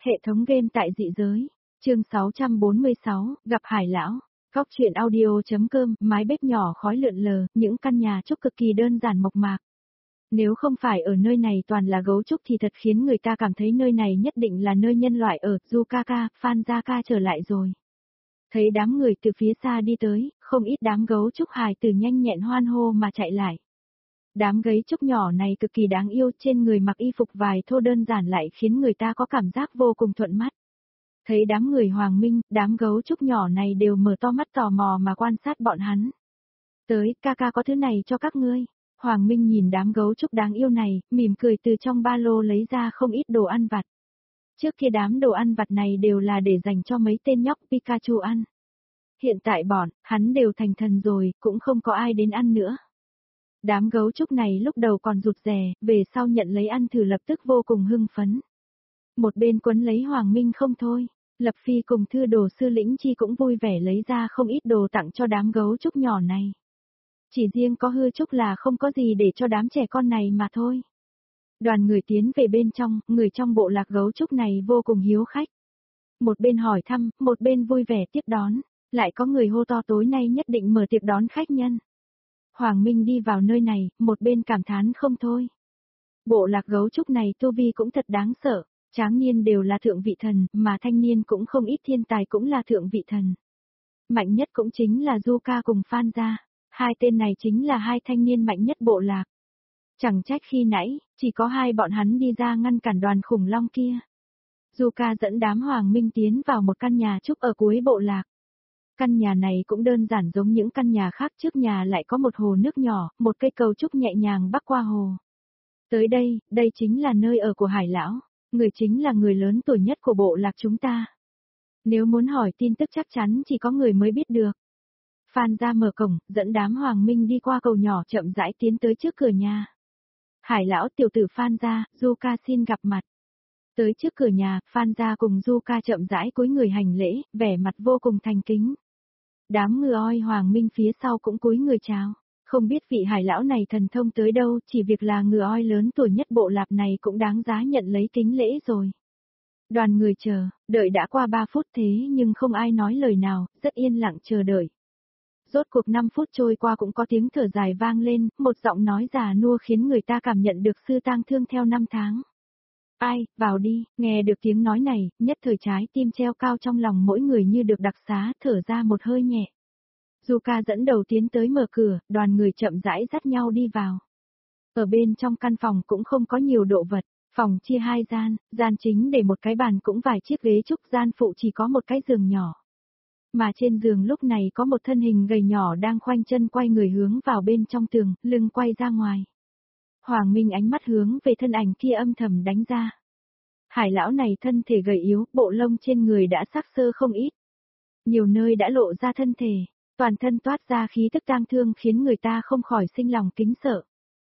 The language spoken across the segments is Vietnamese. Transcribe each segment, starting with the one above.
Hệ thống game tại dị giới. Chương 646, gặp Hải lão. Góc truyện audio.com, mái bếp nhỏ khói lượn lờ, những căn nhà trúc cực kỳ đơn giản mộc mạc. Nếu không phải ở nơi này toàn là gấu trúc thì thật khiến người ta cảm thấy nơi này nhất định là nơi nhân loại ở. Yukaka, Phan Gia Ca trở lại rồi. Thấy đám người từ phía xa đi tới, không ít đám gấu trúc hài từ nhanh nhẹn hoan hô mà chạy lại. Đám gấu trúc nhỏ này cực kỳ đáng yêu, trên người mặc y phục vải thô đơn giản lại khiến người ta có cảm giác vô cùng thuận mắt. Thấy đám người Hoàng Minh, đám gấu trúc nhỏ này đều mở to mắt tò mò mà quan sát bọn hắn. Tới, ca ca có thứ này cho các ngươi. Hoàng Minh nhìn đám gấu trúc đáng yêu này, mỉm cười từ trong ba lô lấy ra không ít đồ ăn vặt. Trước kia đám đồ ăn vặt này đều là để dành cho mấy tên nhóc Pikachu ăn. Hiện tại hắn đều thành thần rồi, cũng không có ai đến ăn nữa. Đám gấu trúc này lúc đầu còn rụt rè, về sau nhận lấy ăn thử lập tức vô cùng hưng phấn. Một bên quấn lấy Hoàng Minh không thôi, Lập Phi cùng thư đồ sư Lĩnh Chi cũng vui vẻ lấy ra không ít đồ tặng cho đám gấu trúc nhỏ này. Chỉ riêng có hư trúc là không có gì để cho đám trẻ con này mà thôi. Đoàn người tiến về bên trong, người trong bộ lạc gấu trúc này vô cùng hiếu khách. Một bên hỏi thăm, một bên vui vẻ tiếp đón, lại có người hô to tối nay nhất định mở tiệc đón khách nhân. Hoàng Minh đi vào nơi này, một bên cảm thán không thôi. Bộ lạc gấu trúc này tu vi cũng thật đáng sợ, tráng niên đều là thượng vị thần, mà thanh niên cũng không ít thiên tài cũng là thượng vị thần. Mạnh nhất cũng chính là Yuka cùng Phan Gia, hai tên này chính là hai thanh niên mạnh nhất bộ lạc. Chẳng trách khi nãy, chỉ có hai bọn hắn đi ra ngăn cản đoàn khủng long kia. Yuka dẫn đám Hoàng Minh tiến vào một căn nhà trúc ở cuối bộ lạc. Căn nhà này cũng đơn giản giống những căn nhà khác, trước nhà lại có một hồ nước nhỏ, một cây cầu trúc nhẹ nhàng bắc qua hồ. Tới đây, đây chính là nơi ở của Hải lão, người chính là người lớn tuổi nhất của bộ lạc chúng ta. Nếu muốn hỏi tin tức chắc chắn chỉ có người mới biết được. Phan Gia mở cổng, dẫn đám Hoàng Minh đi qua cầu nhỏ chậm rãi tiến tới trước cửa nhà. Hải lão tiểu tử Phan Gia, Yuka xin gặp mặt. Tới trước cửa nhà, Phan Gia cùng Yuka chậm rãi cúi người hành lễ, vẻ mặt vô cùng thành kính. Đám ngựa oi Hoàng Minh phía sau cũng cúi người chào, không biết vị Hải lão này thần thông tới đâu, chỉ việc là ngựa oi lớn tuổi nhất bộ lạc này cũng đáng giá nhận lấy kính lễ rồi. Đoàn người đợi đã qua 3 phút thế nhưng không ai nói lời nào, rất yên lặng chờ đợi. Rốt cuộc 5 phút trôi qua cũng có tiếng thở dài vang lên, một giọng nói già nua khiến người ta cảm nhận được sự tang thương theo năm tháng. Ai, vào đi, nghe được tiếng nói này, nhất thời trái tim treo cao trong lòng mỗi người như được đặc xá, thở ra một hơi nhẹ. Yuka dẫn đầu tiến tới mở cửa, đoàn người chậm rãi dắt nhau đi vào. Ở bên trong căn phòng cũng không có nhiều đồ vật, phòng chia hai gian, gian chính để một cái bàn cũng vài chiếc ghế trúc, gian phụ chỉ có một cái giường nhỏ. Mà trên giường lúc này có một thân hình gầy nhỏ đang khoanh chân quay người hướng vào bên trong tường, lưng quay ra ngoài. Hoàng Minh ánh mắt hướng về thân ảnh kia âm thầm đánh ra. Hải lão này thân thể gầy yếu, bộ lông trên người đã sắc sơ không ít. Nhiều nơi đã lộ ra thân thể, toàn thân toát ra khí tức tang thương khiến người ta không khỏi sinh lòng kính sợ.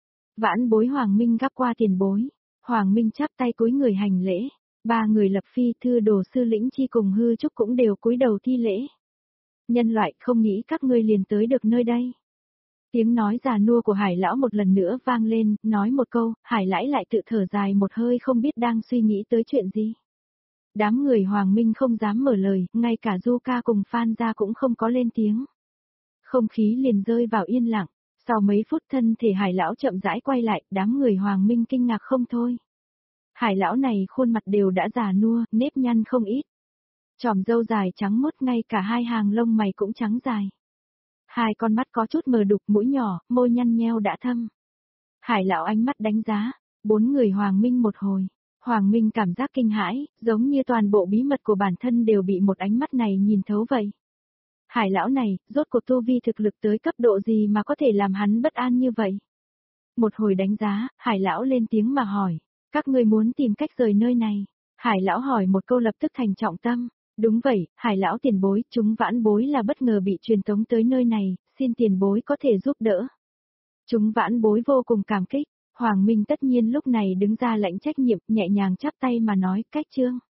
Vãn bối Hoàng Minh gắp qua tiền bối. Hoàng Minh chắp tay cúi người hành lễ. Ba người Lập Phi, thư đồ sư Lĩnh Chi cùng hư trúc cũng đều cúi đầu thi lễ. Nhân loại không nghĩ các ngươi liền tới được nơi đây. Tiếng nói già nua của Hải lão một lần nữa vang lên, nói một câu, Hải lão lại tự thở dài một hơi không biết đang suy nghĩ tới chuyện gì. Đám người Hoàng Minh không dám mở lời, ngay cả Yuka cùng Phan Gia cũng không có lên tiếng. Không khí liền rơi vào yên lặng, sau mấy phút thân thể Hải lão chậm rãi quay lại, đám người Hoàng Minh kinh ngạc không thôi. Hải lão này khuôn mặt đều đã già nua, nếp nhăn không ít. Chòm râu dài trắng muốt, ngay cả hai hàng lông mày cũng trắng dài. Hai con mắt có chút mờ đục, mũi nhỏ, môi nhăn nheo đã thâm. Hải lão ánh mắt đánh giá, bốn người Hoàng Minh một hồi. Hoàng Minh cảm giác kinh hãi, giống như toàn bộ bí mật của bản thân đều bị một ánh mắt này nhìn thấu vậy. Hải lão này, rốt cuộc tu vi thực lực tới cấp độ gì mà có thể làm hắn bất an như vậy? Một hồi đánh giá, Hải lão lên tiếng mà hỏi, các ngươi muốn tìm cách rời nơi này? Hải lão hỏi một câu lập tức thành trọng tâm. Đúng vậy, Hải lão tiền bối, chúng vãn bối là bất ngờ bị truyền tống tới nơi này, xin tiền bối có thể giúp đỡ. Chúng vãn bối vô cùng cảm kích, Hoàng Minh tất nhiên lúc này đứng ra lãnh trách nhiệm, nhẹ nhàng chắp tay mà nói, cách trương.